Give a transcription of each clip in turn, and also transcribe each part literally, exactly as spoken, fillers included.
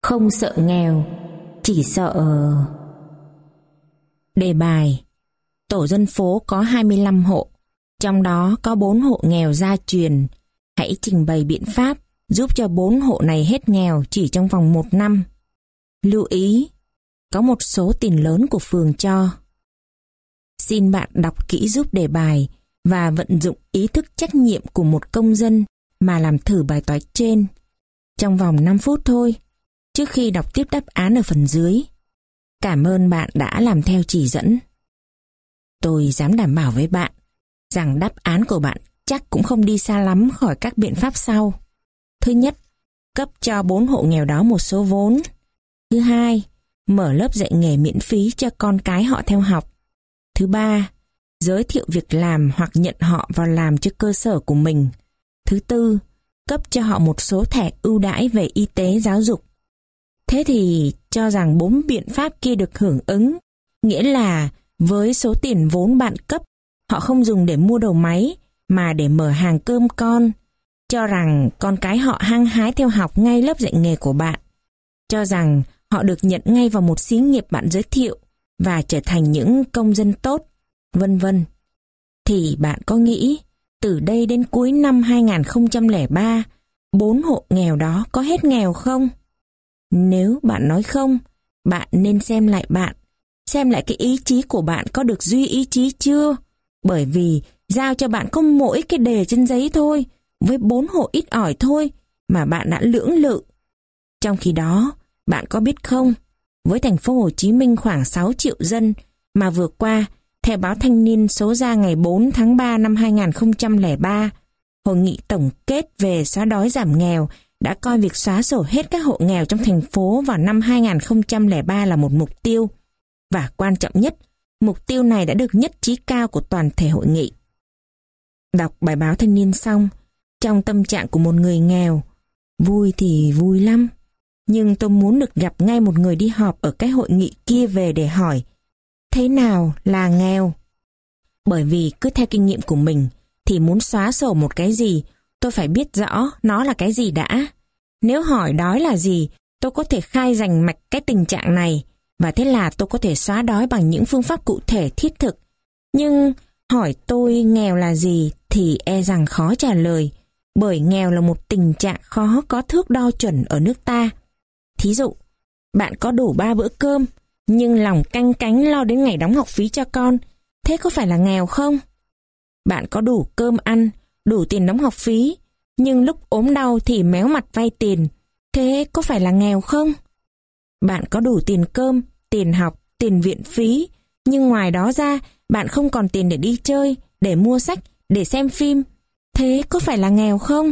Không sợ nghèo, chỉ sợ... Đề bài: tổ dân phố có hai mươi lăm hộ, trong đó có bốn hộ nghèo gia truyền. Hãy trình bày biện pháp giúp cho bốn hộ này hết nghèo chỉ trong vòng một năm. Lưu ý, có một số tiền lớn của phường cho. Xin bạn đọc kỹ giúp đề bài và vận dụng ý thức trách nhiệm của một công dân mà làm thử bài toán trên. Trong vòng năm phút thôi, trước khi đọc tiếp đáp án ở phần dưới. Cảm ơn bạn đã làm theo chỉ dẫn. Tôi dám đảm bảo với bạn rằng đáp án của bạn chắc cũng không đi xa lắm khỏi các biện pháp sau. Thứ nhất, cấp cho bốn hộ nghèo đó một số vốn. Thứ hai, mở lớp dạy nghề miễn phí cho con cái họ theo học. Thứ ba, giới thiệu việc làm hoặc nhận họ vào làm cho cơ sở của mình. Thứ tư, cấp cho họ một số thẻ ưu đãi về y tế giáo dục. Thế thì cho rằng bốn biện pháp kia được hưởng ứng, nghĩa là với số tiền vốn bạn cấp, họ không dùng để mua đầu máy mà để mở hàng cơm con. Cho rằng con cái họ hăng hái theo học ngay lớp dạy nghề của bạn. Cho rằng họ được nhận ngay vào một xí nghiệp bạn giới thiệu và trở thành những công dân tốt, vân vân. Thì bạn có nghĩ từ đây đến cuối năm hai nghìn không trăm lẻ ba, bốn hộ nghèo đó có hết nghèo không? Nếu bạn nói không, bạn nên xem lại bạn, xem lại cái ý chí của bạn có được duy ý chí chưa? Bởi vì giao cho bạn có mỗi cái đề trên giấy thôi, với bốn hộ ít ỏi thôi mà bạn đã lưỡng lự. Trong khi đó, bạn có biết không, với thành phố Hồ Chí Minh khoảng sáu triệu dân mà vừa qua, theo báo Thanh niên số ra ngày bốn tháng ba năm hai nghìn không trăm lẻ ba, hội nghị tổng kết về xóa đói giảm nghèo đã coi việc xóa sổ hết các hộ nghèo trong thành phố vào năm hai nghìn không trăm lẻ ba là một mục tiêu. Và quan trọng nhất, mục tiêu này đã được nhất trí cao của toàn thể hội nghị. Đọc bài báo Thanh niên xong, trong tâm trạng của một người nghèo, vui thì vui lắm. Nhưng tôi muốn được gặp ngay một người đi họp ở cái hội nghị kia về để hỏi, thế nào là nghèo? Bởi vì cứ theo kinh nghiệm của mình, thì muốn xóa sổ một cái gì, tôi phải biết rõ nó là cái gì đã. Nếu hỏi đói là gì, tôi có thể khai rành mạch cái tình trạng này, và thế là tôi có thể xóa đói bằng những phương pháp cụ thể thiết thực. Nhưng hỏi tôi nghèo là gì thì e rằng khó trả lời, bởi nghèo là một tình trạng khó có thước đo chuẩn ở nước ta. Thí dụ, bạn có đủ ba bữa cơm, nhưng lòng canh cánh lo đến ngày đóng học phí cho con, thế có phải là nghèo không? Bạn có đủ cơm ăn, đủ tiền đóng học phí, nhưng lúc ốm đau thì méo mặt vay tiền, thế có phải là nghèo không? Bạn có đủ tiền cơm, tiền học, tiền viện phí, nhưng ngoài đó ra bạn không còn tiền để đi chơi, để mua sách, để xem phim, thế có phải là nghèo không?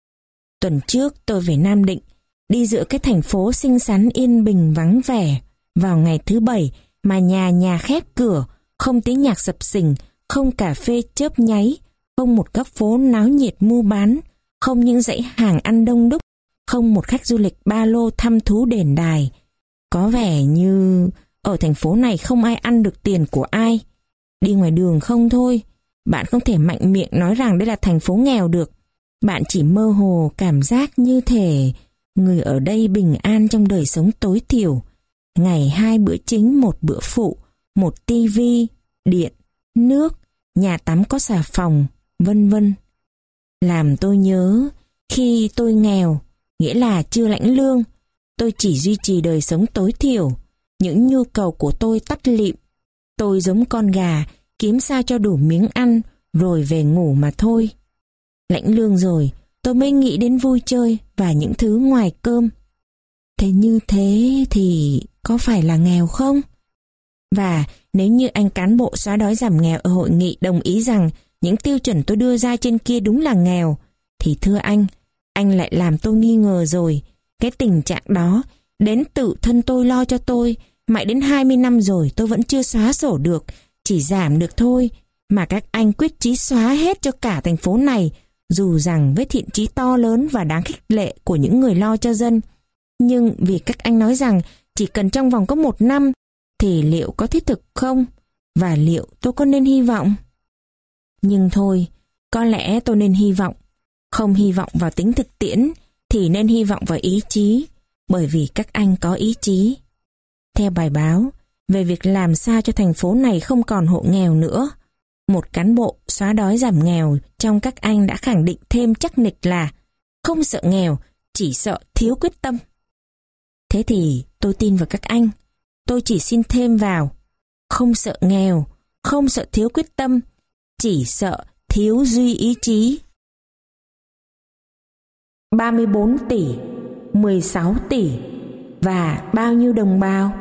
Tuần trước tôi về Nam Định, đi giữa cái thành phố xinh xắn yên bình vắng vẻ, vào ngày thứ bảy mà nhà nhà khép cửa, không tiếng nhạc sập sình, không cà phê chớp nháy, không một góc phố náo nhiệt mua bán, không những dãy hàng ăn đông đúc, không một khách du lịch ba lô thăm thú đền đài. Có vẻ như ở thành phố này không ai ăn được tiền của ai. Đi ngoài đường không thôi, bạn không thể mạnh miệng nói rằng đây là thành phố nghèo được. Bạn chỉ mơ hồ cảm giác như thể người ở đây bình an trong đời sống tối thiểu. Ngày hai bữa chính một bữa phụ, một tivi, điện, nước, nhà tắm có xà phòng, vân vân. Làm tôi nhớ, khi tôi nghèo, nghĩa là chưa lãnh lương, tôi chỉ duy trì đời sống tối thiểu, những nhu cầu của tôi tắt lịm. Tôi giống con gà, kiếm sao cho đủ miếng ăn, rồi về ngủ mà thôi. Lãnh lương rồi, tôi mới nghĩ đến vui chơi và những thứ ngoài cơm. Thế như thế thì có phải là nghèo không? Và nếu như anh cán bộ xóa đói giảm nghèo ở hội nghị đồng ý rằng những tiêu chuẩn tôi đưa ra trên kia đúng là nghèo, thì thưa anh, anh lại làm tôi nghi ngờ rồi. Cái tình trạng đó, đến tự thân tôi lo cho tôi, mãi đến hai mươi năm rồi tôi vẫn chưa xóa sổ được, chỉ giảm được thôi, mà các anh quyết chí xóa hết cho cả thành phố này, dù rằng với thiện chí to lớn và đáng khích lệ của những người lo cho dân. Nhưng vì các anh nói rằng chỉ cần trong vòng có một năm, thì liệu có thiết thực không? Và liệu tôi có nên hy vọng? Nhưng thôi, có lẽ tôi nên hy vọng. Không hy vọng vào tính thực tiễn, thì nên hy vọng vào ý chí. bởi vì các anh có ý chí. Theo bài báo, về việc làm sao cho thành phố này không còn hộ nghèo nữa, một cán bộ xóa đói giảm nghèo trong các anh đã khẳng định thêm chắc nịch là không sợ nghèo, chỉ sợ thiếu quyết tâm. Thế thì tôi tin vào các anh, tôi chỉ xin thêm vào, không sợ nghèo, không sợ thiếu quyết tâm, chỉ sợ thiếu duy ý chí. ba mươi bốn tỷ, mười sáu tỷ và bao nhiêu đồng bào?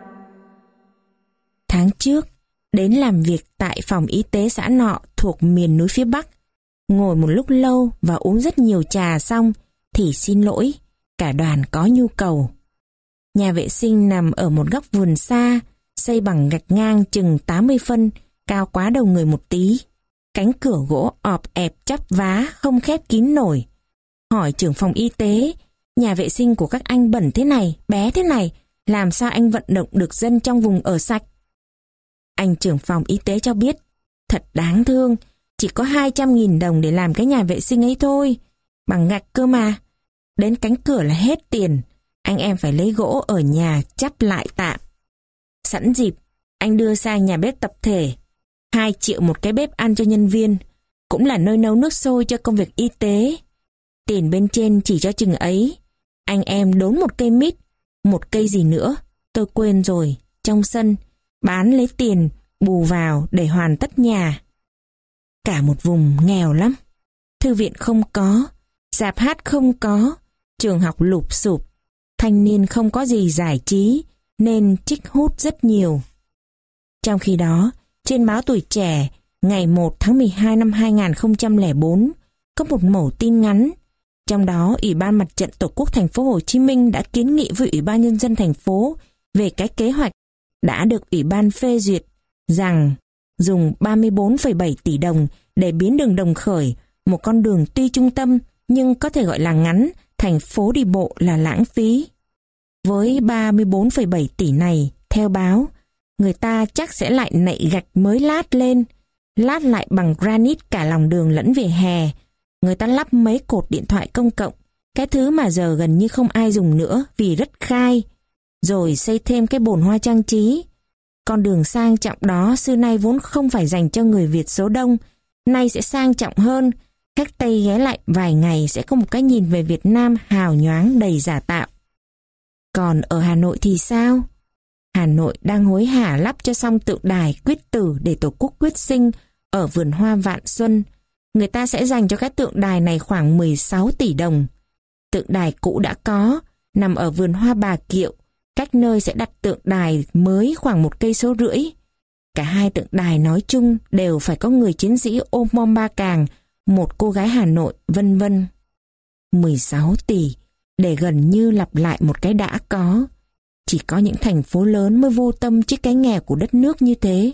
Tháng trước, đến làm việc tại phòng y tế xã nọ thuộc miền núi phía Bắc. Ngồi một lúc lâu và uống rất nhiều trà xong thì xin lỗi, cả đoàn có nhu cầu. Nhà vệ sinh nằm ở một góc vườn xa, xây bằng gạch ngang chừng tám mươi phân, cao quá đầu người một tí. Cánh cửa gỗ ọp ẹp chắp vá không khép kín nổi. Hỏi trưởng phòng y tế, nhà vệ sinh của các anh bẩn thế này, bé thế này, làm sao anh vận động được dân trong vùng ở sạch? Anh trưởng phòng y tế cho biết, thật đáng thương, chỉ có hai trăm nghìn đồng để làm cái nhà vệ sinh ấy thôi, bằng gạch cơ mà. Đến cánh cửa là hết tiền, anh em phải lấy gỗ ở nhà chắp lại tạm. Sẵn dịp, anh đưa sang nhà bếp tập thể, hai triệu một cái bếp ăn cho nhân viên, cũng là nơi nấu nước sôi cho công việc y tế. Tiền bên trên chỉ cho chừng ấy, anh em đốn một cây mít, một cây gì nữa, tôi quên rồi, trong sân, bán lấy tiền, bù vào để hoàn tất nhà. Cả một vùng nghèo lắm, thư viện không có, rạp hát không có, trường học lụp xụp, thanh niên không có gì giải trí nên trích hút rất nhiều. Trong khi đó, trên báo Tuổi Trẻ ngày một tháng mười hai năm hai nghìn không trăm lẻ bốn có một mẩu tin ngắn. Trong đó, Ủy ban Mặt trận Tổ quốc thành phố Hồ Chí Minh đã kiến nghị với Ủy ban Nhân dân thành phố về cái kế hoạch đã được Ủy ban phê duyệt rằng dùng ba mươi bốn phẩy bảy tỷ đồng để biến đường Đồng Khởi, một con đường tuy trung tâm nhưng có thể gọi là ngắn, thành phố đi bộ là lãng phí. Với ba mươi bốn phẩy bảy tỷ này, theo báo, người ta chắc sẽ lại nạy gạch mới lát lên, lát lại bằng granite cả lòng đường lẫn vỉa hè. Người ta lắp mấy cột điện thoại công cộng, cái thứ mà giờ gần như không ai dùng nữa vì rất khai, rồi xây thêm cái bồn hoa trang trí. Con đường sang trọng đó xưa nay vốn không phải dành cho người Việt số đông, nay sẽ sang trọng hơn. Khách Tây ghé lại vài ngày sẽ có một cái nhìn về Việt Nam hào nhoáng đầy giả tạo. Còn ở Hà Nội thì sao? Hà Nội đang hối hả lắp cho xong tượng đài quyết tử để Tổ quốc quyết sinh ở vườn hoa Vạn Xuân. Người ta sẽ dành cho cái tượng đài này khoảng mười sáu tỷ đồng. Tượng đài cũ đã có, nằm ở vườn hoa Bà Kiệu, cách nơi sẽ đặt tượng đài mới khoảng một cây số rưỡi. Cả hai tượng đài nói chung đều phải có người chiến sĩ ôm bom ba càng, một cô gái Hà Nội, vân vân. mười sáu tỷ để gần như lặp lại một cái đã có. Chỉ có những thành phố lớn mới vô tâm trước cái nghèo của đất nước như thế.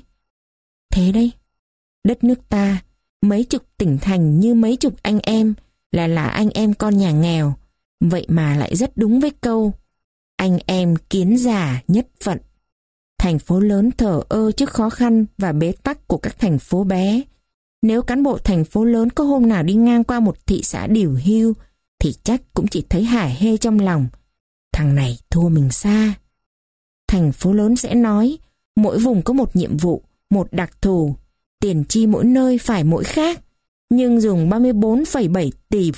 Thế đấy, đất nước ta, mấy chục tỉnh thành như mấy chục anh em là là anh em con nhà nghèo, vậy mà lại rất đúng với câu anh em kiến giả nhất phận. Thành phố lớn thờ ơ trước khó khăn và bế tắc của các thành phố bé. Nếu cán bộ thành phố lớn có hôm nào đi ngang qua một thị xã điều hưu thì chắc cũng chỉ thấy hả hê trong lòng, thằng này thua mình xa. Thành phố lớn sẽ nói mỗi vùng có một nhiệm vụ, một đặc thù, tiền chi mỗi nơi phải mỗi khác, nhưng dùng ba mươi bốn phẩy bảy tỷ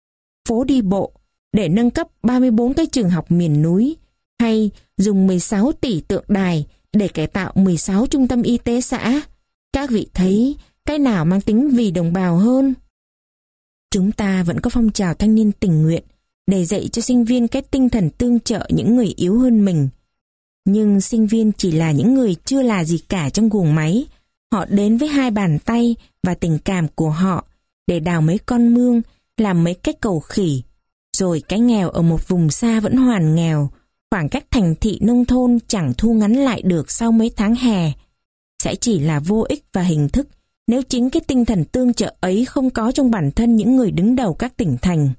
phố đi bộ để nâng cấp ba mươi bốn cái trường học miền núi, hay dùng mười sáu tỷ tượng đài để cải tạo mười sáu trung tâm y tế xã, các vị thấy cái nào mang tính vì đồng bào hơn? Chúng ta vẫn có phong trào thanh niên tình nguyện để dạy cho sinh viên cái tinh thần tương trợ những người yếu hơn mình. Nhưng sinh viên chỉ là những người chưa là gì cả trong guồng máy. Họ đến với hai bàn tay và tình cảm của họ để đào mấy con mương, làm mấy cái cầu khỉ. Rồi cái nghèo ở một vùng xa vẫn hoàn nghèo, khoảng cách thành thị nông thôn chẳng thu ngắn lại được sau mấy tháng hè. Sẽ chỉ là vô ích và hình thức nếu chính cái tinh thần tương trợ ấy không có trong bản thân những người đứng đầu các tỉnh thành.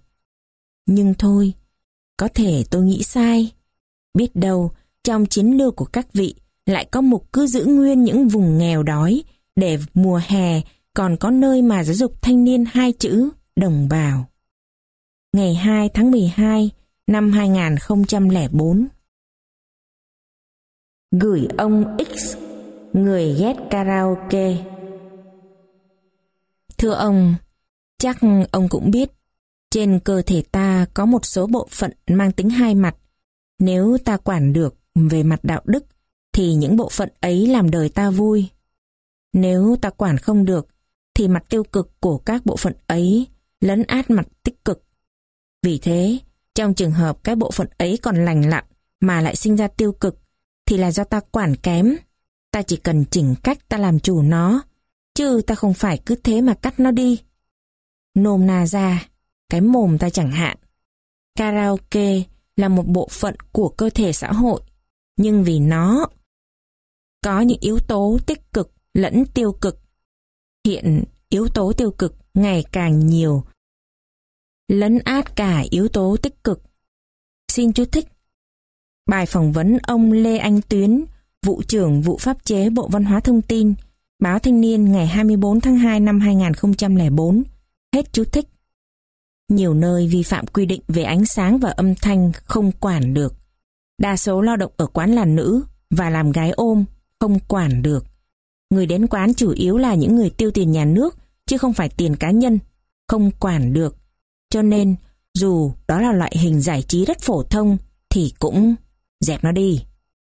Nhưng thôi, có thể tôi nghĩ sai. Biết đâu, trong chiến lược của các vị lại có mục cứ giữ nguyên những vùng nghèo đói, để mùa hè còn có nơi mà giáo dục thanh niên hai chữ đồng bào. Ngày hai tháng mười hai năm hai nghìn không trăm lẻ bốn. Gửi ông X, người ghét karaoke. Thưa ông, chắc ông cũng biết, trên cơ thể ta có một số bộ phận mang tính hai mặt. Nếu ta quản được về mặt đạo đức, thì những bộ phận ấy làm đời ta vui. Nếu ta quản không được, thì mặt tiêu cực của các bộ phận ấy lấn át mặt tích cực. Vì thế, trong trường hợp cái bộ phận ấy còn lành lặn mà lại sinh ra tiêu cực, thì là do ta quản kém. Ta chỉ cần chỉnh cách ta làm chủ nó, chứ ta không phải cứ thế mà cắt nó đi. Nôm na ra, cái mồm ta chẳng hạn. Karaoke là một bộ phận của cơ thể xã hội, nhưng vì nó có những yếu tố tích cực lẫn tiêu cực. Hiện yếu tố tiêu cực ngày càng nhiều, lấn át cả yếu tố tích cực. Xin chú thích. Bài phỏng vấn ông Lê Anh Tuyến, vụ trưởng vụ pháp chế Bộ Văn hóa Thông tin, Báo Thanh niên ngày hai mươi bốn tháng hai năm hai nghìn không trăm lẻ bốn. Hết chú thích. Nhiều nơi vi phạm quy định về ánh sáng và âm thanh không quản được. Đa số lao động ở quán là nữ và làm gái ôm không quản được. Người đến quán chủ yếu là những người tiêu tiền nhà nước, chứ không phải tiền cá nhân, không quản được. Cho nên, dù đó là loại hình giải trí rất phổ thông, thì cũng dẹp nó đi.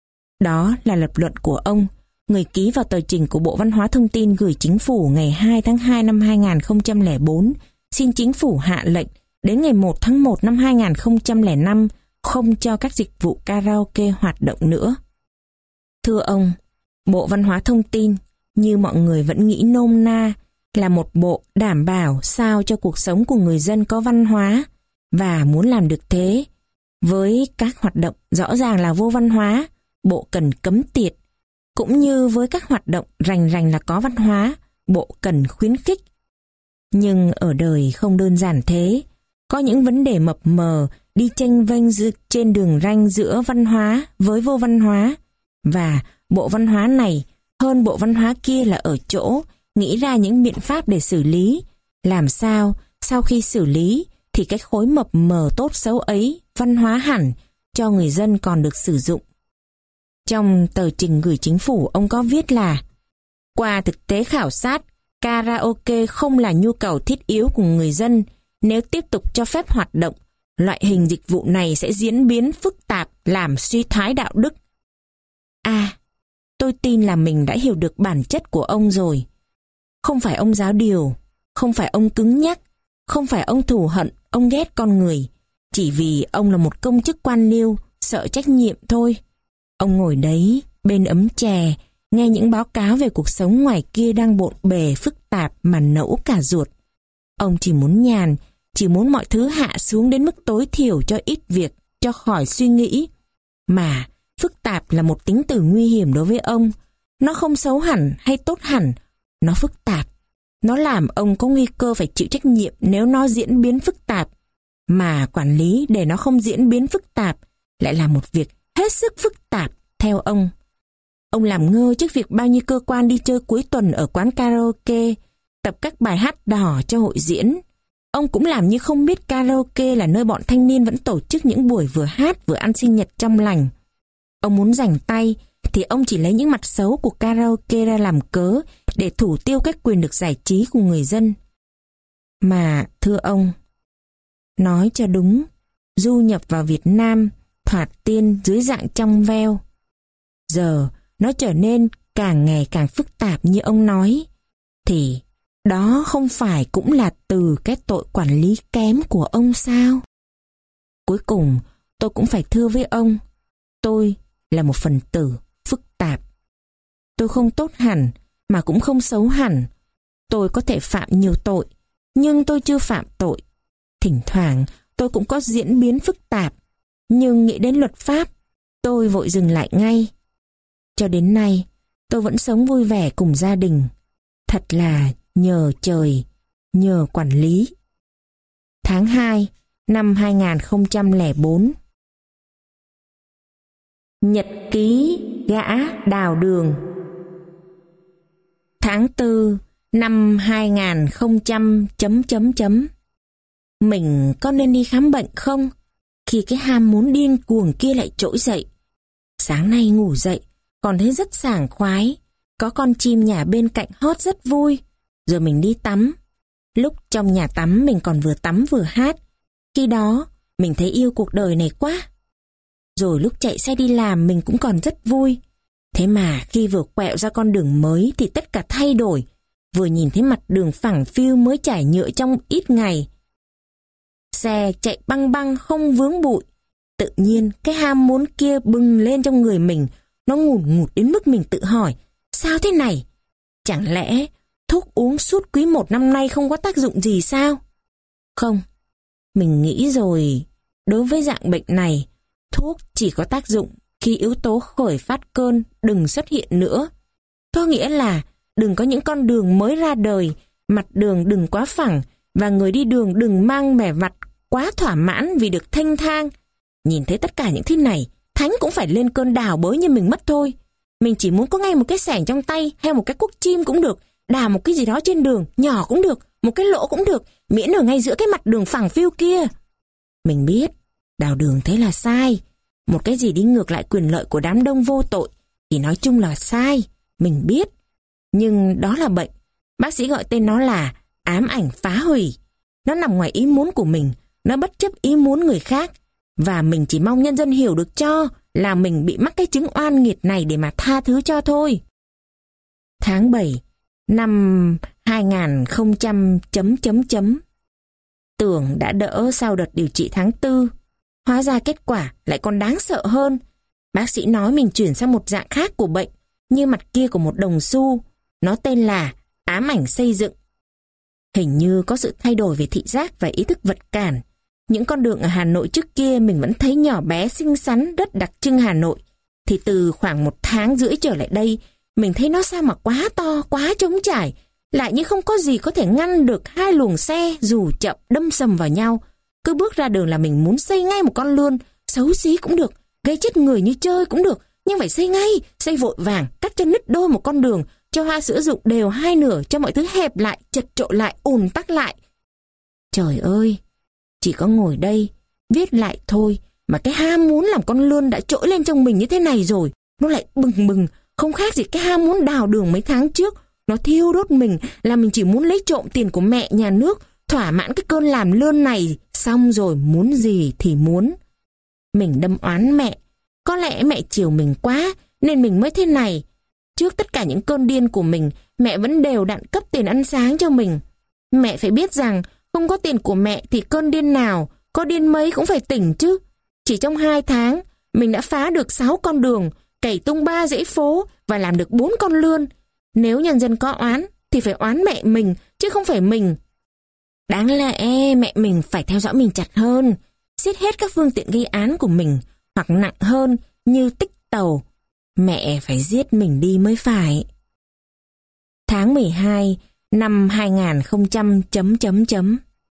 Đó là lập luận của ông, người ký vào tờ trình của Bộ Văn hóa Thông tin gửi Chính phủ ngày hai tháng hai năm hai nghìn không trăm lẻ bốn, xin Chính phủ hạ lệnh đến ngày một tháng một năm hai nghìn không trăm lẻ năm không cho các dịch vụ karaoke hoạt động nữa. Thưa ông, Bộ Văn hóa Thông tin, như mọi người vẫn nghĩ nôm na, là một bộ đảm bảo sao cho cuộc sống của người dân có văn hóa, và muốn làm được thế, với các hoạt động rõ ràng là vô văn hóa, bộ cần cấm tiệt, cũng như với các hoạt động rành rành là có văn hóa, bộ cần khuyến khích. Nhưng ở đời không đơn giản thế, có những vấn đề mập mờ đi chênh vênh trên đường ranh giữa văn hóa với vô văn hóa, và bộ văn hóa này hơn bộ văn hóa kia là ở chỗ nghĩ ra những biện pháp để xử lý, làm sao sau khi xử lý thì cái khối mập mờ tốt xấu ấy văn hóa hẳn cho người dân còn được sử dụng. Trong tờ trình gửi Chính phủ, ông có viết là: qua thực tế khảo sát, karaoke không là nhu cầu thiết yếu của người dân. Nếu tiếp tục cho phép hoạt động, loại hình dịch vụ này sẽ diễn biến phức tạp, làm suy thoái đạo đức. À, tôi tin là mình đã hiểu được bản chất của ông rồi. Không phải ông giáo điều, không phải ông cứng nhắc, không phải ông thù hận, ông ghét con người. Chỉ vì ông là một công chức quan liêu, sợ trách nhiệm thôi. Ông ngồi đấy, bên ấm chè, nghe những báo cáo về cuộc sống ngoài kia đang bộn bề phức tạp mà nẫu cả ruột. Ông chỉ muốn nhàn, chỉ muốn mọi thứ hạ xuống đến mức tối thiểu cho ít việc, cho khỏi suy nghĩ. Mà phức tạp là một tính từ nguy hiểm đối với ông. Nó không xấu hẳn hay tốt hẳn, nó phức tạp. Nó làm ông có nguy cơ phải chịu trách nhiệm nếu nó diễn biến phức tạp. Mà quản lý để nó không diễn biến phức tạp lại là một việc hết sức phức tạp theo ông. Ông làm ngơ trước việc bao nhiêu cơ quan đi chơi cuối tuần ở quán karaoke, tập các bài hát đỏ cho hội diễn. Ông cũng làm như không biết karaoke là nơi bọn thanh niên vẫn tổ chức những buổi vừa hát vừa ăn sinh nhật trong lành. Ông muốn rảnh tay thì ông chỉ lấy những mặt xấu của karaoke ra làm cớ để thủ tiêu các quyền được giải trí của người dân. Mà thưa ông, nói cho đúng, du nhập vào Việt Nam thoạt tiên dưới dạng trong veo. Giờ nó trở nên càng ngày càng phức tạp như ông nói, thì đó không phải cũng là từ cái tội quản lý kém của ông sao? Cuối cùng, tôi cũng phải thưa với ông, tôi là một phần tử phức tạp. Tôi không tốt hẳn, mà cũng không xấu hẳn. Tôi có thể phạm nhiều tội, nhưng tôi chưa phạm tội. Thỉnh thoảng, tôi cũng có diễn biến phức tạp, nhưng nghĩ đến luật pháp, tôi vội dừng lại ngay. Cho đến nay, tôi vẫn sống vui vẻ cùng gia đình. Thật là nhờ trời, nhờ quản lý. Tháng hai năm hai nghìn không trăm lẻ bốn. Nhật ký gã đào đường. Tháng tư năm hai nghìn không trăm chấm chấm chấm. Mình có nên đi khám bệnh không? khi cái ham muốn điên cuồng kia lại trỗi dậy. Sáng nay ngủ dậy, còn thấy rất sảng khoái, có con chim nhà bên cạnh hót rất vui. Rồi mình đi tắm. Lúc trong nhà tắm mình còn vừa tắm vừa hát. Khi đó, mình thấy yêu cuộc đời này quá. Rồi lúc chạy xe đi làm mình cũng còn rất vui. Thế mà khi vừa quẹo ra con đường mới thì tất cả thay đổi. Vừa nhìn thấy mặt đường phẳng phiu mới trải nhựa trong ít ngày. Xe chạy băng băng không vướng bụi. Tự nhiên cái ham muốn kia bừng lên trong người mình. Nó ngùn ngụt đến mức mình tự hỏi, sao thế này? Chẳng lẽ thuốc uống suốt quý một năm nay không có tác dụng gì sao? Không, mình nghĩ rồi, đối với dạng bệnh này, thuốc chỉ có tác dụng khi yếu tố khởi phát cơn đừng xuất hiện nữa. Có nghĩa là đừng có những con đường mới ra đời, mặt đường đừng quá phẳng và người đi đường đừng mang vẻ mặt quá thỏa mãn vì được thênh thang. Nhìn thấy tất cả những thứ này, Thánh cũng phải lên cơn đào bới như mình mất thôi. Mình chỉ muốn có ngay một cái xẻng trong tay hay một cái cuốc chim cũng được, đào một cái gì đó trên đường, nhỏ cũng được, một cái lỗ cũng được, miễn ở ngay giữa cái mặt đường phẳng phiu kia. Mình biết, đào đường thế là sai. Một cái gì đi ngược lại quyền lợi của đám đông vô tội thì nói chung là sai, mình biết. Nhưng đó là bệnh. Bác sĩ gọi tên nó là ám ảnh phá hủy. Nó nằm ngoài ý muốn của mình, nó bất chấp ý muốn người khác. Và mình chỉ mong nhân dân hiểu được cho là mình bị mắc cái chứng oan nghiệt này để mà tha thứ cho thôi. Tháng bảy năm hai nghìn không trăm chấm chấm chấm. Tưởng đã đỡ sau đợt điều trị tháng tư. Hóa ra kết quả lại còn đáng sợ hơn. Bác sĩ nói mình chuyển sang một dạng khác của bệnh, như mặt kia của một đồng xu. Nó tên là ám ảnh xây dựng. Hình như có sự thay đổi về thị giác và ý thức vật cản. Những con đường ở Hà Nội trước kia mình vẫn thấy nhỏ bé xinh xắn, rất đặc trưng Hà Nội. Thì từ khoảng một tháng rưỡi trở lại đây, mình thấy nó sao mà quá to, quá trống trải. Lại như không có gì có thể ngăn được hai luồng xe dù chậm đâm sầm vào nhau. Cứ bước ra đường là mình muốn xây ngay một con lươn, xấu xí cũng được, gây chết người như chơi cũng được, nhưng phải xây ngay, xây vội vàng, cắt cho nứt đôi một con đường, cho hoa sữa rụng đều hai nửa, cho mọi thứ hẹp lại, chật chội lại, ùn tắc lại. Trời ơi, chỉ có ngồi đây, viết lại thôi, mà cái ham muốn làm con lươn đã trỗi lên trong mình như thế này rồi, nó lại bừng bừng, không khác gì cái ham muốn đào đường mấy tháng trước. Nó thiêu đốt mình là mình chỉ muốn lấy trộm tiền của mẹ nhà nước, thỏa mãn cái cơn làm lươn này, xong rồi muốn gì thì muốn. Mình đâm oán mẹ, có lẽ mẹ chiều mình quá nên mình mới thế này. Trước tất cả những cơn điên của mình, mẹ vẫn đều đặn cấp tiền ăn sáng cho mình. Mẹ phải biết rằng không có tiền của mẹ thì cơn điên nào, có điên mấy cũng phải tỉnh chứ. Chỉ trong hai tháng, mình đã phá được sáu con đường, cày tung ba dãy phố và làm được bốn con lươn. Nếu nhân dân có oán thì phải oán mẹ mình chứ không phải mình. Đáng lẽ mẹ mình phải theo dõi mình chặt hơn, siết hết các phương tiện gây án của mình, hoặc nặng hơn như tích tàu. Mẹ phải giết mình đi mới phải. Tháng mười hai năm hai nghìn không trăm chấm chấm chấm.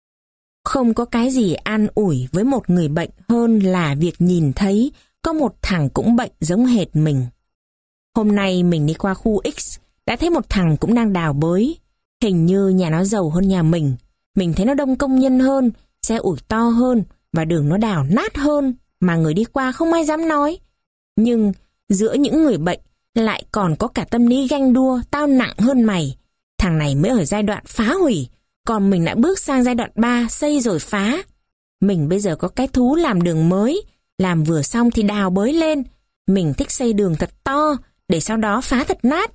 Không có cái gì an ủi với một người bệnh hơn là việc nhìn thấy có một thằng cũng bệnh giống hệt mình. Hôm nay mình đi qua khu X, đã thấy một thằng cũng đang đào bới. Hình như nhà nó giàu hơn nhà mình. Mình thấy nó đông công nhân hơn, xe ủi to hơn và đường nó đào nát hơn mà người đi qua không ai dám nói. Nhưng giữa những người bệnh lại còn có cả tâm lý ganh đua, tao nặng hơn mày. Thằng này mới ở giai đoạn phá hủy, còn mình đã bước sang giai đoạn ba, xây rồi phá. Mình bây giờ có cái thú làm đường mới, làm vừa xong thì đào bới lên. Mình thích xây đường thật to, để sau đó phá thật nát.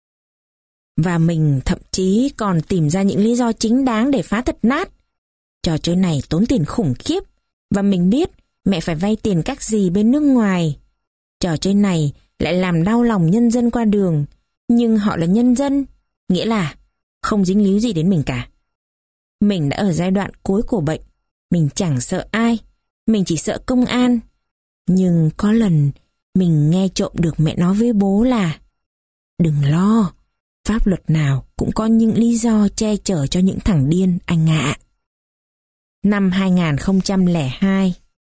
Và mình thậm chí còn tìm ra những lý do chính đáng để phá thật nát. Trò chơi này tốn tiền khủng khiếp, và mình biết mẹ phải vay tiền các gì bên nước ngoài. Trò chơi này lại làm đau lòng nhân dân qua đường, nhưng họ là nhân dân, nghĩa là không dính líu gì đến mình cả. Mình đã ở giai đoạn cuối của bệnh, mình chẳng sợ ai, mình chỉ sợ công an. Nhưng có lần mình nghe trộm được mẹ nói với bố là đừng lo, pháp luật nào cũng có những lý do che chở cho những thằng điên anh ạ. Năm hai nghìn không trăm lẻ hai.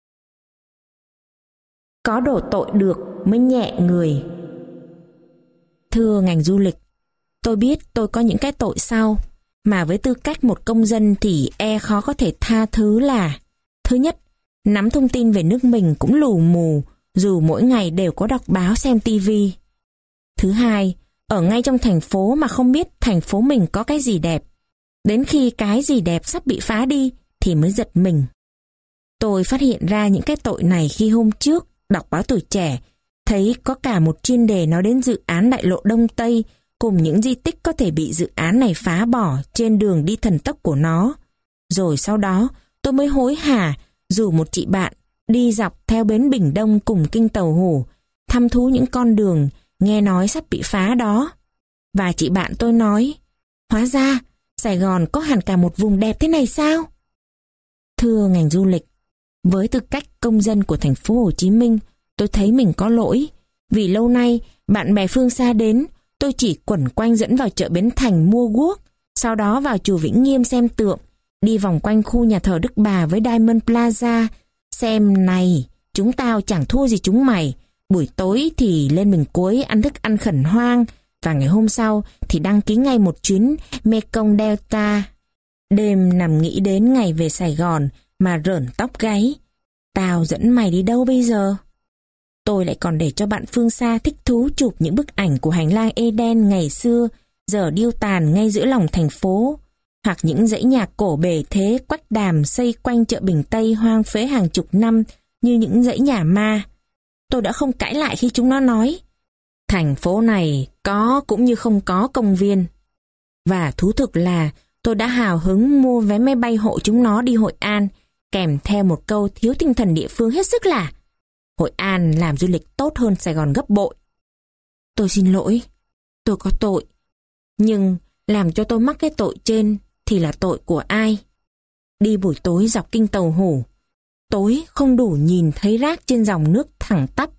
Có đổ tội được mới nhẹ người. Thưa ngành du lịch, tôi biết tôi có những cái tội sau, mà với tư cách một công dân thì e khó có thể tha thứ là: thứ nhất, Nắm thông tin về nước mình cũng lù mù, dù mỗi ngày đều có đọc báo xem tivi. Thứ hai, ở ngay trong thành phố mà không biết thành phố mình có cái gì đẹp. Đến khi cái gì đẹp sắp bị phá đi thì mới giật mình. Tôi phát hiện ra những cái tội này khi hôm trước đọc báo Tuổi Trẻ, thấy có cả một chuyên đề nói đến dự án đại lộ Đông Tây cùng những di tích có thể bị dự án này phá bỏ trên đường đi thần tốc của nó. Rồi sau đó tôi mới hối hả rủ một chị bạn đi dọc theo bến Bình Đông cùng kinh tàu hủ, thăm thú những con đường nghe nói sắp bị phá đó. Và chị bạn tôi nói, hóa ra Sài Gòn có hẳn cả một vùng đẹp thế này sao? Thưa ngành du lịch, với tư cách công dân của thành phố Hồ Chí Minh, tôi thấy mình có lỗi. Vì lâu nay, bạn bè phương xa đến, tôi chỉ quẩn quanh dẫn vào chợ Bến Thành mua guốc, sau đó vào chùa Vĩnh Nghiêm xem tượng, đi vòng quanh khu nhà thờ Đức Bà với Diamond Plaza, xem này, chúng tao chẳng thua gì chúng mày. Buổi tối thì lên Bình Cuối ăn thức ăn khẩn hoang, và ngày hôm sau thì đăng ký ngay một chuyến Mekong Delta. Đêm nằm nghĩ đến ngày về Sài Gòn mà rởn tóc gáy. Tao dẫn mày đi đâu bây giờ? Tôi lại còn để cho bạn phương xa thích thú chụp những bức ảnh của hành lang Eden ngày xưa, giờ điêu tàn ngay giữa lòng thành phố, hoặc những dãy nhà cổ bề thế quách đàm xây quanh chợ Bình Tây hoang phế hàng chục năm như những dãy nhà ma. Tôi đã không cãi lại khi chúng nó nói, thành phố này có cũng như không có công viên. Và thú thực là tôi đã hào hứng mua vé máy bay hộ chúng nó đi Hội An, kèm theo một câu thiếu tinh thần địa phương hết sức là Hội An làm du lịch tốt hơn Sài Gòn gấp bội. Tôi xin lỗi, tôi có tội. Nhưng làm cho tôi mắc cái tội trên thì là tội của ai? Đi buổi tối dọc kinh tàu hủ, tối không đủ nhìn thấy rác trên dòng nước thẳng tắp.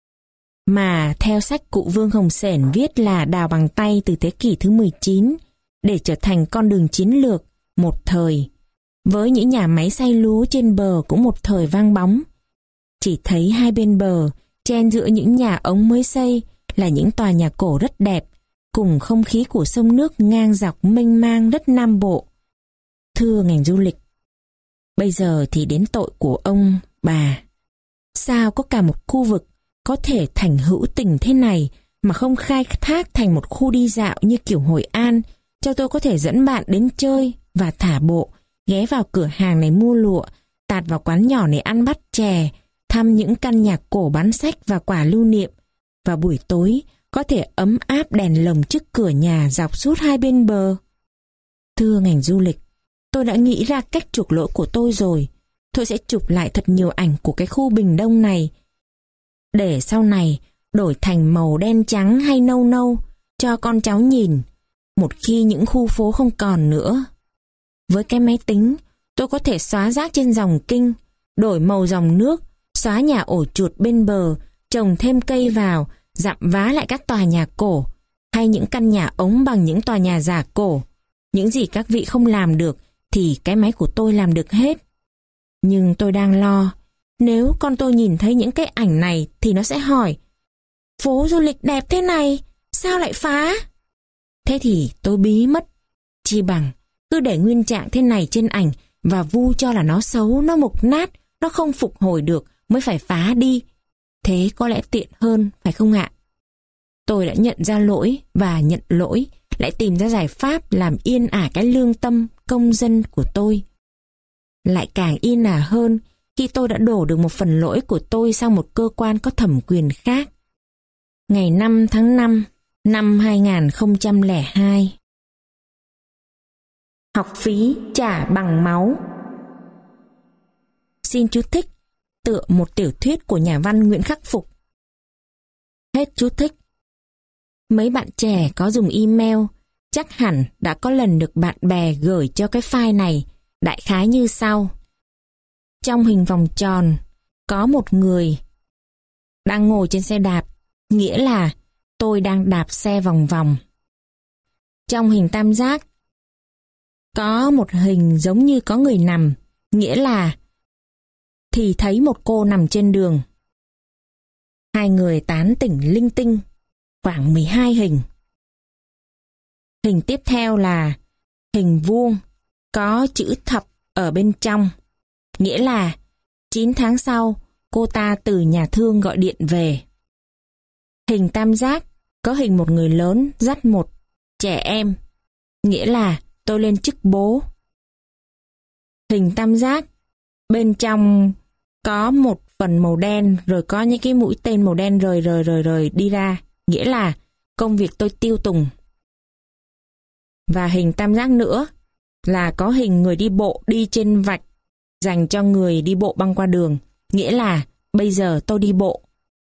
Mà theo sách cụ Vương Hồng Sển viết là đào bằng tay từ thế kỷ thứ mười chín để trở thành con đường chiến lược một thời, với những nhà máy xay lúa trên bờ cũng một thời vang bóng. Chỉ thấy hai bên bờ, chen giữa những nhà ống mới xây là những tòa nhà cổ rất đẹp, cùng không khí của sông nước ngang dọc mênh mang đất Nam Bộ. Thưa ngành du lịch, bây giờ thì đến tội của ông, bà. Sao có cả một khu vực có thể thành hữu tình thế này mà không khai thác thành một khu đi dạo như kiểu Hội An, cho tôi có thể dẫn bạn đến chơi và thả bộ, ghé vào cửa hàng này mua lụa, tạt vào quán nhỏ này ăn bát chè, thăm những căn nhà cổ bán sách và quà lưu niệm, và buổi tối có thể ấm áp đèn lồng trước cửa nhà dọc suốt hai bên bờ. Thưa ngành du lịch, tôi đã nghĩ ra cách chuộc lỗi của tôi rồi. Tôi sẽ chụp lại thật nhiều ảnh của cái khu Bình Đông này, để sau này đổi thành màu đen trắng hay nâu nâu cho con cháu nhìn, một khi những khu phố không còn nữa. Với cái máy tính, tôi có thể xóa rác trên dòng kinh, đổi màu dòng nước, xóa nhà ổ chuột bên bờ, trồng thêm cây vào, dặm vá lại các tòa nhà cổ, hay những căn nhà ống bằng những tòa nhà giả cổ. Những gì các vị không làm được thì cái máy của tôi làm được hết. Nhưng tôi đang lo, nếu con tôi nhìn thấy những cái ảnh này thì nó sẽ hỏi, phố du lịch đẹp thế này, sao lại phá? Thế thì tôi bí mất. Chi bằng cứ để nguyên trạng thế này trên ảnh và vu cho là nó xấu, nó mục nát, nó không phục hồi được mới phải phá đi. Thế có lẽ tiện hơn, phải không ạ? Tôi đã nhận ra lỗi và nhận lỗi, lại tìm ra giải pháp làm yên ả cái lương tâm công dân của tôi. Lại càng yên ả hơn khi tôi đã đổ được một phần lỗi của tôi sang một cơ quan có thẩm quyền khác. Ngày năm tháng năm năm hai nghìn không trăm lẻ hai. Học phí trả bằng máu. Xin chú thích, tựa một tiểu thuyết của nhà văn Nguyễn Khắc Phục. Hết chú thích. Mấy bạn trẻ có dùng email chắc hẳn đã có lần được bạn bè gửi cho cái file này, đại khái như sau. Trong hình vòng tròn có một người đang ngồi trên xe đạp, nghĩa là tôi đang đạp xe vòng vòng. Trong hình tam giác có một hình giống như có người nằm, nghĩa là thì thấy một cô nằm trên đường. Hai người tán tỉnh linh tinh, khoảng mười hai hình. Hình tiếp theo là hình vuông, có chữ thập ở bên trong, nghĩa là Chín tháng sau, cô ta từ nhà thương gọi điện về. Hình tam giác có hình một người lớn dắt một trẻ em, nghĩa là tôi lên chức bố. Hình tam giác bên trong có một phần màu đen, rồi có những cái mũi tên màu đen rời rời rời rời đi ra, nghĩa là công việc tôi tiêu tùng. Và hình tam giác nữa là có hình người đi bộ đi trên vạch dành cho người đi bộ băng qua đường, nghĩa là bây giờ tôi đi bộ.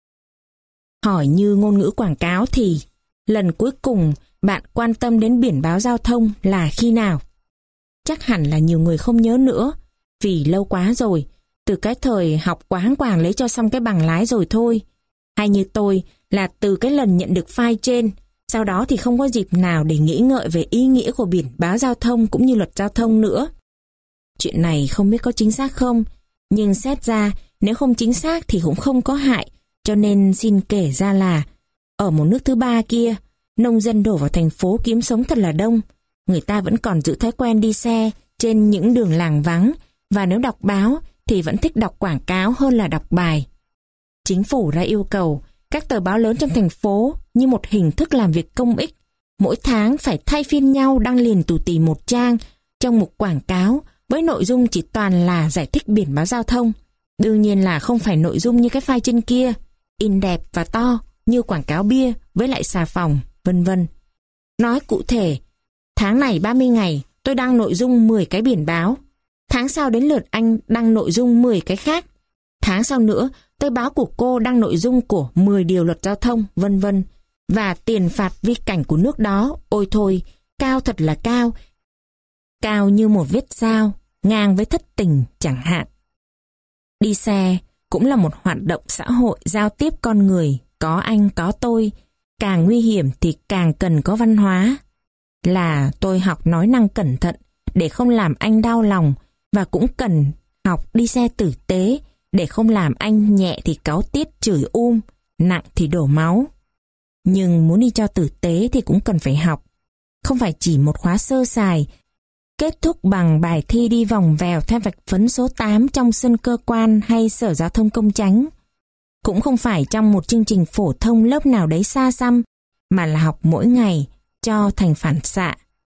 Hỏi như ngôn ngữ quảng cáo thì lần cuối cùng bạn quan tâm đến biển báo giao thông là khi nào? Chắc hẳn là nhiều người không nhớ nữa, vì lâu quá rồi, từ cái thời học quáng quàng lấy cho xong cái bằng lái rồi thôi. Hay như tôi là từ cái lần nhận được file trên, sau đó thì không có dịp nào để nghĩ ngợi về ý nghĩa của biển báo giao thông cũng như luật giao thông nữa. Chuyện này không biết có chính xác không, nhưng xét ra nếu không chính xác thì cũng không có hại, cho nên xin kể ra là ở một nước thứ ba kia, nông dân đổ vào thành phố kiếm sống thật là đông. Người ta vẫn còn giữ thói quen đi xe trên những đường làng vắng, và nếu đọc báo thì vẫn thích đọc quảng cáo hơn là đọc bài. Chính phủ ra yêu cầu các tờ báo lớn trong thành phố như một hình thức làm việc công ích, mỗi tháng phải thay phiên nhau đăng liền tù tì một trang trong mục quảng cáo với nội dung chỉ toàn là giải thích biển báo giao thông. Đương nhiên là không phải nội dung như cái file trên kia, in đẹp và to như quảng cáo bia với lại xà phòng, vân vân. Nói cụ thể, tháng này ba mươi ngày tôi đăng nội dung mười cái biển báo, tháng sau đến lượt anh đăng nội dung mười cái khác, tháng sau nữa tôi báo của cô đăng nội dung của mười điều luật giao thông, vân vân. Và tiền phạt vi cảnh của nước đó, ôi thôi, cao thật là cao, cao như một vết dao, ngang với thất tình chẳng hạn. Đi xe cũng là một hoạt động xã hội giao tiếp con người, có anh có tôi, càng nguy hiểm thì càng cần có văn hóa. Là tôi học nói năng cẩn thận để không làm anh đau lòng, và cũng cần học đi xe tử tế để không làm anh nhẹ thì cáu tiết chửi um, nặng thì đổ máu. Nhưng muốn đi cho tử tế thì cũng cần phải học, không phải chỉ một khóa sơ sài kết thúc bằng bài thi đi vòng vèo theo vạch phấn số tám trong sân cơ quan hay sở giao thông công chánh. Cũng không phải trong một chương trình phổ thông lớp nào đấy xa xăm, mà là học mỗi ngày cho thành phản xạ.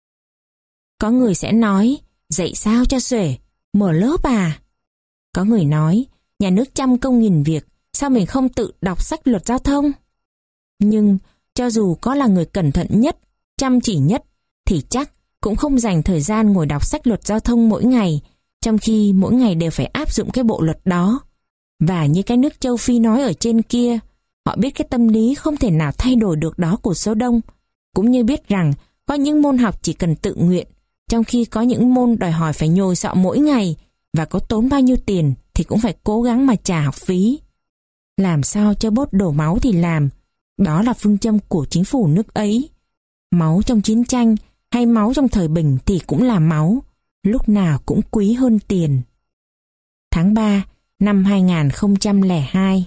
Có người sẽ nói, dạy sao cho xuể, mở lớp à? Có người nói, nhà nước trăm công nghìn việc, sao mình không tự đọc sách luật giao thông? Nhưng cho dù có là người cẩn thận nhất, chăm chỉ nhất, thì chắc cũng không dành thời gian ngồi đọc sách luật giao thông mỗi ngày, trong khi mỗi ngày đều phải áp dụng cái bộ luật đó. Và như cái nước châu Phi nói ở trên kia, họ biết cái tâm lý không thể nào thay đổi được đó của số đông, cũng như biết rằng có những môn học chỉ cần tự nguyện, trong khi có những môn đòi hỏi phải nhồi sọ mỗi ngày, và có tốn bao nhiêu tiền thì cũng phải cố gắng mà trả học phí. Làm sao cho bớt đổ máu thì làm, đó là phương châm của chính phủ nước ấy. Máu trong chiến tranh hay máu trong thời bình thì cũng là máu, lúc nào cũng quý hơn tiền. Tháng ba năm hai nghìn không trăm lẻ hai.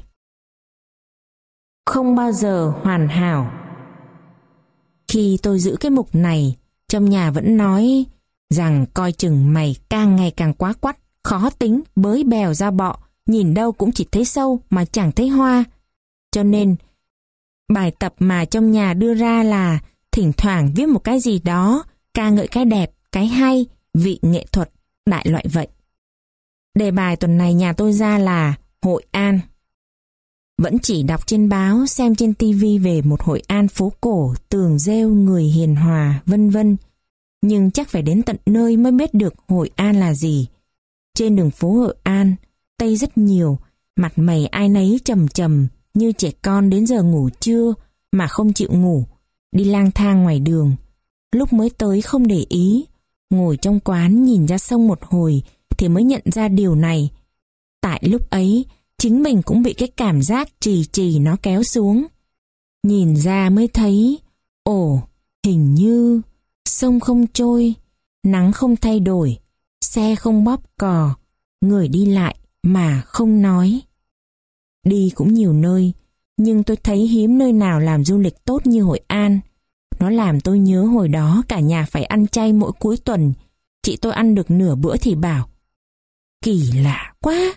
Không bao giờ hoàn hảo. Khi tôi giữ cái mục này, trong nhà vẫn nói rằng coi chừng mày càng ngày càng quá quắt, khó tính, bới bèo ra bọ, nhìn đâu cũng chỉ thấy sâu mà chẳng thấy hoa. Cho nên, bài tập mà trong nhà đưa ra là thỉnh thoảng viết một cái gì đó, ca ngợi cái đẹp, cái hay, vị nghệ thuật, đại loại vậy. Đề bài tuần này nhà tôi ra là Hội An. Vẫn chỉ đọc trên báo, xem trên tivi về một Hội An phố cổ, tường rêu, người hiền hòa, vân vân. Nhưng chắc phải đến tận nơi mới biết được Hội An là gì. Trên đường phố Hội An, Tây rất nhiều, mặt mày ai nấy trầm trầm, như trẻ con đến giờ ngủ trưa mà không chịu ngủ, đi lang thang ngoài đường. Lúc mới tới không để ý, ngồi trong quán nhìn ra sông một hồi thì mới nhận ra điều này. Tại lúc ấy, chính mình cũng bị cái cảm giác trì trì nó kéo xuống. Nhìn ra mới thấy, ồ, hình như sông không trôi, nắng không thay đổi, xe không bóp cò, người đi lại mà không nói. Đi cũng nhiều nơi, nhưng tôi thấy hiếm nơi nào làm du lịch tốt như Hội An. Nó làm tôi nhớ hồi đó cả nhà phải ăn chay mỗi cuối tuần. Chị tôi ăn được nửa bữa thì bảo, kỳ lạ quá,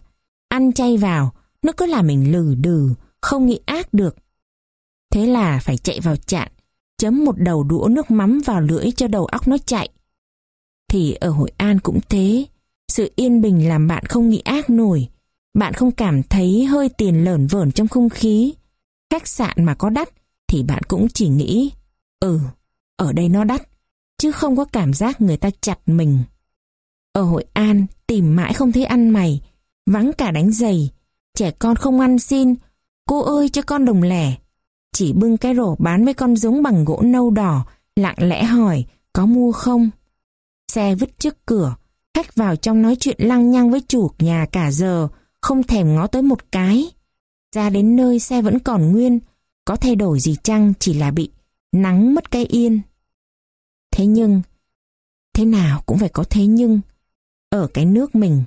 Ăn chay vào, nó cứ làm mình lừ đừ, không nghĩ ác được. Thế là phải chạy vào chạn, chấm một đầu đũa nước mắm vào lưỡi cho đầu óc nó chạy. Thì ở Hội An cũng thế, sự yên bình làm bạn không nghĩ ác nổi. Bạn không cảm thấy hơi tiền lởn vởn trong không khí. Khách sạn mà có đắt thì bạn cũng chỉ nghĩ, ừ, ở đây nó đắt, chứ không có cảm giác người ta chặt mình. Ở Hội An tìm mãi không thấy ăn mày, vắng cả đánh giày, trẻ con không ăn xin, cô ơi cho con đồng lẻ. Chỉ bưng cái rổ bán mấy con giống bằng gỗ nâu đỏ, lặng lẽ hỏi có mua không. Xe vứt trước cửa, khách vào trong nói chuyện lăng nhăng với chủ nhà cả giờ, không thèm ngó tới một cái. Ra đến nơi xe vẫn còn nguyên, có thay đổi gì chăng chỉ là bị nắng mất cái yên. Thế nhưng, thế nào cũng phải có thế nhưng, ở cái nước mình.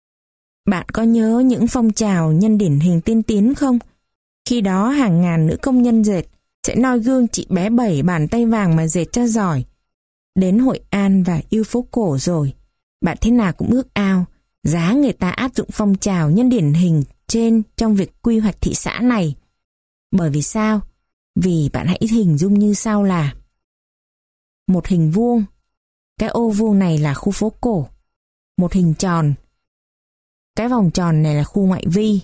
Bạn có nhớ những phong trào nhân điển hình tiên tiến không? Khi đó hàng ngàn nữ công nhân dệt sẽ noi gương chị bé bảy bàn tay vàng mà dệt cho giỏi. Đến Hội An và yêu phố cổ rồi, bạn thế nào cũng ước ao giá người ta áp dụng phong trào nhân điển hình trên trong việc quy hoạch thị xã này. Bởi vì sao? Vì bạn hãy hình dung như sau là một hình vuông, cái ô vuông này là khu phố cổ. Một hình tròn, cái vòng tròn này là khu ngoại vi.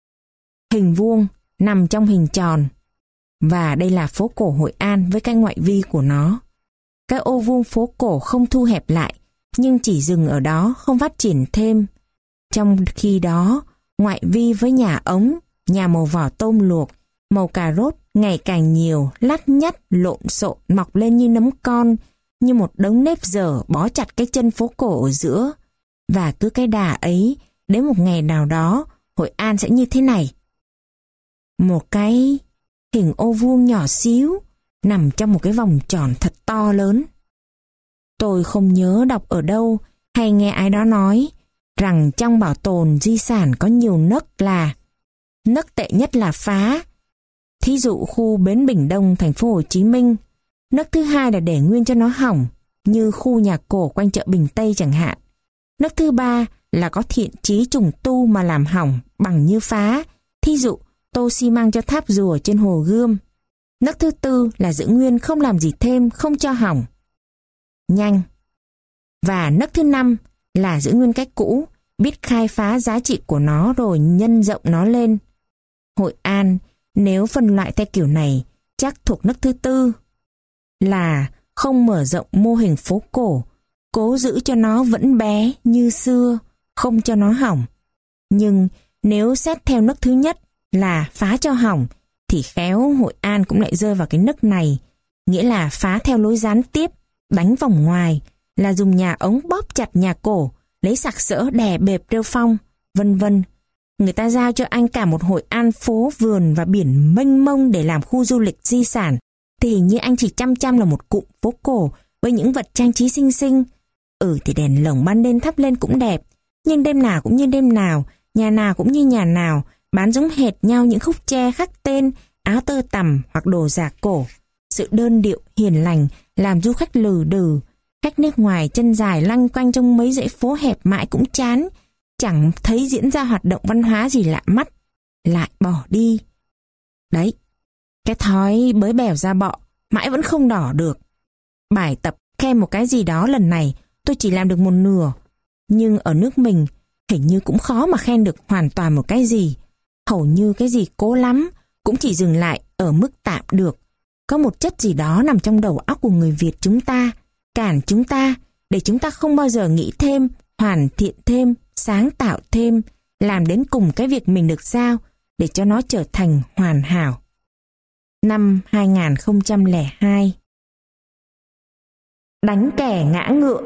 Hình vuông nằm trong hình tròn, và đây là phố cổ Hội An với cái ngoại vi của nó. Cái ô vuông phố cổ không thu hẹp lại, nhưng chỉ dừng ở đó, không phát triển thêm. Trong khi đó, ngoại vi với nhà ống, nhà màu vỏ tôm luộc, màu cà rốt ngày càng nhiều, lắt nhắt, lộn xộn mọc lên như nấm con, như một đống nếp dở bó chặt cái chân phố cổ ở giữa. Và cứ cái đà ấy, đến một ngày nào đó, Hội An sẽ như thế này. Một cái hình ô vuông nhỏ xíu, nằm trong một cái vòng tròn thật to lớn. Tôi không nhớ đọc ở đâu hay nghe ai đó nói rằng trong bảo tồn di sản có nhiều nấc là nấc tệ nhất là phá. Thí dụ khu Bến Bình Đông, thành phố Hồ Chí Minh. Nấc thứ hai là để nguyên cho nó hỏng, như khu nhà cổ quanh chợ Bình Tây chẳng hạn. Nấc thứ ba là có thiện chí trùng tu mà làm hỏng bằng như phá. Thí dụ tô xi măng cho tháp rùa trên Hồ Gươm. Nấc thứ tư là giữ nguyên không làm gì thêm, không cho hỏng. Nhanh. Và nấc thứ năm là giữ nguyên cách cũ, biết khai phá giá trị của nó rồi nhân rộng nó lên. Hội An nếu phân loại theo kiểu này chắc thuộc nấc thứ tư, là không mở rộng mô hình phố cổ, cố giữ cho nó vẫn bé như xưa, không cho nó hỏng. Nhưng nếu xét theo nấc thứ nhất là phá cho hỏng, thì khéo Hội An cũng lại rơi vào cái nấc này, nghĩa là phá theo lối gián tiếp, đánh vòng ngoài, là dùng nhà ống bóp chặt nhà cổ, lấy sặc sỡ đè bẹp rêu phong, vân vân. Người ta giao cho anh cả một Hội An phố, vườn và biển mênh mông để làm khu du lịch di sản, thì hình như anh chỉ chăm chăm là một cụm phố cổ với những vật trang trí xinh xinh. Ừ thì đèn lồng ban đêm thắp lên cũng đẹp, nhưng đêm nào cũng như đêm nào, nhà nào cũng như nhà nào, bán giống hệt nhau những khúc tre khắc tên, áo tơ tằm hoặc đồ giả cổ. Sự đơn điệu hiền lành làm du khách lừ đừ. Khách nước ngoài chân dài lanh quanh trong mấy dãy phố hẹp mãi cũng chán, chẳng thấy diễn ra hoạt động văn hóa gì lạ mắt, lại bỏ đi. Đấy, cái thói bới bèo ra bọ mãi vẫn không đỏ được. Bài tập khen một cái gì đó lần này tôi chỉ làm được một nửa, nhưng ở nước mình hình như cũng khó mà khen được hoàn toàn một cái gì. Hầu như cái gì cố lắm cũng chỉ dừng lại ở mức tạm được. Có một chất gì đó nằm trong đầu óc của người Việt chúng ta, cản chúng ta để chúng ta không bao giờ nghĩ thêm, hoàn thiện thêm, sáng tạo thêm, làm đến cùng cái việc mình được giao để cho nó trở thành hoàn hảo. Năm hai nghìn không trăm lẻ hai. Đánh kẻ ngã ngựa.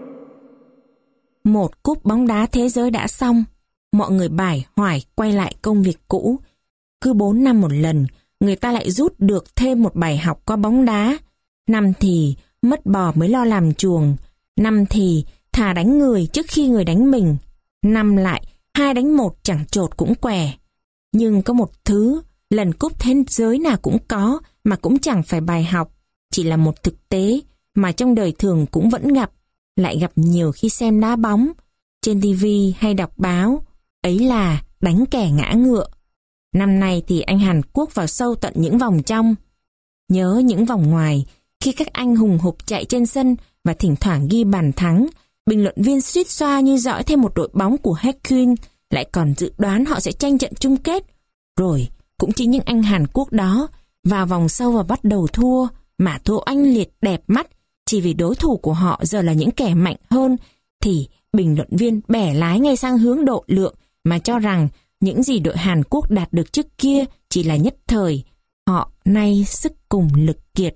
Một cúp bóng đá thế giới đã xong, mọi người bải hoài quay lại công việc cũ. Cứ bốn năm một lần, người ta lại rút được thêm một bài học qua bóng đá. Năm thì mất bò mới lo làm chuồng, năm thì thà đánh người trước khi người đánh mình, năm lại hai đánh một chẳng chột cũng què. Nhưng có một thứ lần cúp thế giới nào cũng có mà cũng chẳng phải bài học, chỉ là một thực tế mà trong đời thường cũng vẫn gặp, lại gặp nhiều khi xem đá bóng trên ti vi hay đọc báo, ấy là đánh kẻ ngã ngựa. Năm nay thì anh Hàn Quốc vào sâu tận những vòng trong. Nhớ những vòng ngoài, khi các anh hùng hục chạy trên sân và thỉnh thoảng ghi bàn thắng, bình luận viên suýt xoa như dõi thêm một đội bóng của Hawkins, lại còn dự đoán họ sẽ tranh trận chung kết. Rồi, cũng chính những anh Hàn Quốc đó, vào vòng sâu và bắt đầu thua, mà thua oanh liệt đẹp mắt, chỉ vì đối thủ của họ giờ là những kẻ mạnh hơn, thì bình luận viên bẻ lái ngay sang hướng độ lượng, mà cho rằng những gì đội Hàn Quốc đạt được trước kia chỉ là nhất thời, họ nay sức cùng lực kiệt.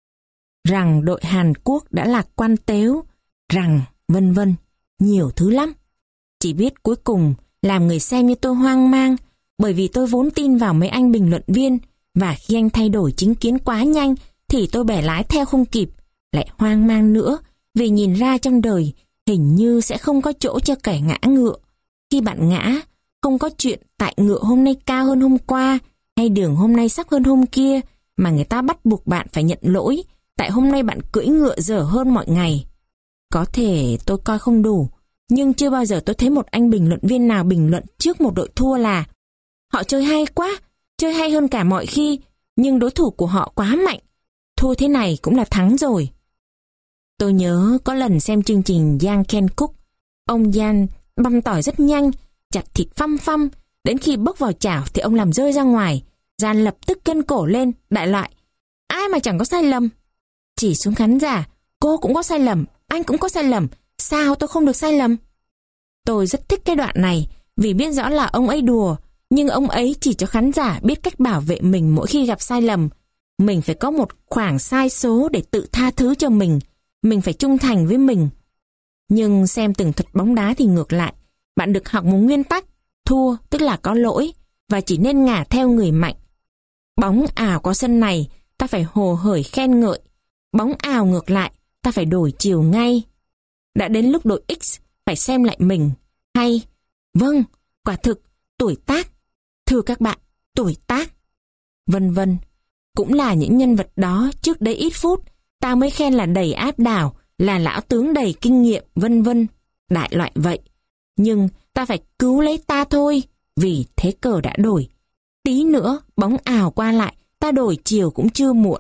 Rằng đội Hàn Quốc đã lạc quan tếu, rằng vân vân, nhiều thứ lắm. Chỉ biết cuối cùng làm người xem như tôi hoang mang, bởi vì tôi vốn tin vào mấy anh bình luận viên, và khi anh thay đổi chính kiến quá nhanh thì tôi bẻ lái theo không kịp, lại hoang mang nữa, vì nhìn ra trong đời hình như sẽ không có chỗ cho kẻ ngã ngựa. Khi bạn ngã, không có chuyện tại ngựa hôm nay cao hơn hôm qua, hay đường hôm nay sắc hơn hôm kia, mà người ta bắt buộc bạn phải nhận lỗi, tại hôm nay bạn cưỡi ngựa dở hơn mọi ngày. Có thể tôi coi không đủ, nhưng chưa bao giờ tôi thấy một anh bình luận viên nào bình luận trước một đội thua là họ chơi hay quá, chơi hay hơn cả mọi khi, nhưng đối thủ của họ quá mạnh, thua thế này cũng là thắng rồi. Tôi nhớ có lần xem chương trình Yang Ken Cook, ông Yang băm tỏi rất nhanh, chặt thịt phăm phăm, đến khi bốc vào chảo thì ông làm rơi ra ngoài. Gian lập tức cân cổ lên, đại loại, ai mà chẳng có sai lầm. Chỉ xuống khán giả, cô cũng có sai lầm, anh cũng có sai lầm, sao tôi không được sai lầm? Tôi rất thích cái đoạn này, vì biết rõ là ông ấy đùa, nhưng ông ấy chỉ cho khán giả biết cách bảo vệ mình mỗi khi gặp sai lầm. Mình phải có một khoảng sai số để tự tha thứ cho mình, mình phải trung thành với mình. Nhưng xem tường thuật bóng đá thì ngược lại, bạn được học một nguyên tắc, thua tức là có lỗi, và chỉ nên ngả theo người mạnh. Bóng ảo qua sân này, ta phải hồ hởi khen ngợi. Bóng ảo ngược lại, ta phải đổi chiều ngay. Đã đến lúc đội X phải xem lại mình. Hay, vâng, quả thực, tuổi tác. Thưa các bạn, tuổi tác. Vân vân. Cũng là những nhân vật đó trước đây ít phút, ta mới khen là đầy áp đảo, là lão tướng đầy kinh nghiệm, vân vân. Đại loại vậy. Nhưng ta phải cứu lấy ta thôi, vì thế cờ đã đổi. Tí nữa, bóng ảo qua lại, ta đổi chiều cũng chưa muộn.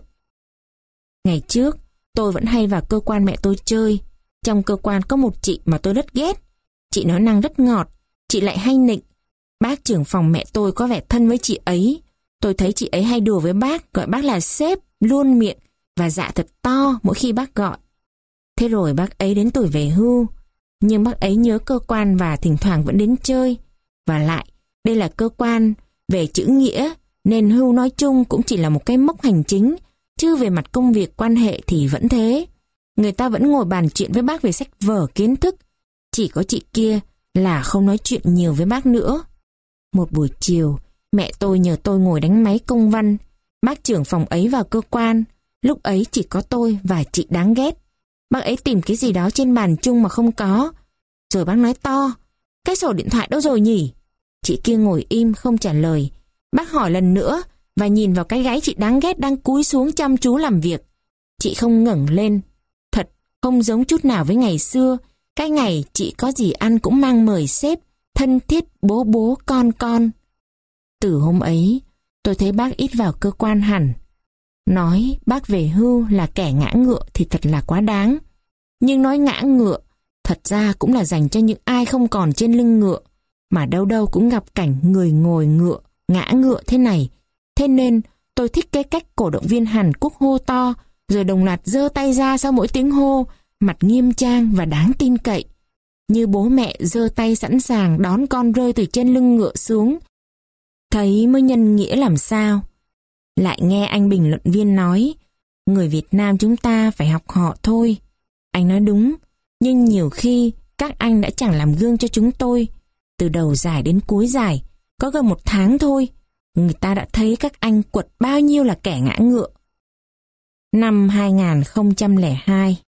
Ngày trước, tôi vẫn hay vào cơ quan mẹ tôi chơi. Trong cơ quan có một chị mà tôi rất ghét. Chị nói năng rất ngọt, chị lại hay nịnh. Bác trưởng phòng mẹ tôi có vẻ thân với chị ấy. Tôi thấy chị ấy hay đùa với bác, gọi bác là sếp, luôn miệng, và dạ thật to mỗi khi bác gọi. Thế rồi bác ấy đến tuổi về hưu, nhưng bác ấy nhớ cơ quan và thỉnh thoảng vẫn đến chơi. Và lại, đây là cơ quan về chữ nghĩa, nên hưu nói chung cũng chỉ là một cái mốc hành chính, chứ về mặt công việc quan hệ thì vẫn thế. Người ta vẫn ngồi bàn chuyện với bác về sách vở kiến thức. Chỉ có chị kia là không nói chuyện nhiều với bác nữa. Một buổi chiều, mẹ tôi nhờ tôi ngồi đánh máy công văn. Bác trưởng phòng ấy vào cơ quan. Lúc ấy chỉ có tôi và chị đáng ghét. Bác ấy tìm cái gì đó trên bàn chung mà không có. Rồi bác nói to, cái sổ điện thoại đâu rồi nhỉ? Chị kia ngồi im không trả lời. Bác hỏi lần nữa và nhìn vào cái gáy chị đáng ghét đang cúi xuống chăm chú làm việc. Chị không ngẩng lên. Thật không giống chút nào với ngày xưa. Cái ngày chị có gì ăn cũng mang mời sếp, thân thiết bố bố con con. Từ hôm ấy, tôi thấy bác ít vào cơ quan hẳn. Nói bác về hưu là kẻ ngã ngựa thì thật là quá đáng. Nhưng nói ngã ngựa, thật ra cũng là dành cho những ai không còn trên lưng ngựa, mà đâu đâu cũng gặp cảnh người ngồi ngựa, ngã ngựa thế này. Thế nên tôi thích cái cách cổ động viên Hàn Quốc hô to, rồi đồng loạt giơ tay ra sau mỗi tiếng hô, mặt nghiêm trang và đáng tin cậy. Như bố mẹ giơ tay sẵn sàng đón con rơi từ trên lưng ngựa xuống. Thấy mới nhân nghĩa làm sao. Lại nghe anh bình luận viên nói, người Việt Nam chúng ta phải học họ thôi. Anh nói đúng, nhưng nhiều khi các anh đã chẳng làm gương cho chúng tôi. Từ đầu giải đến cuối giải, có gần một tháng thôi, người ta đã thấy các anh quật bao nhiêu là kẻ ngã ngựa. Năm hai nghìn không trăm lẻ hai.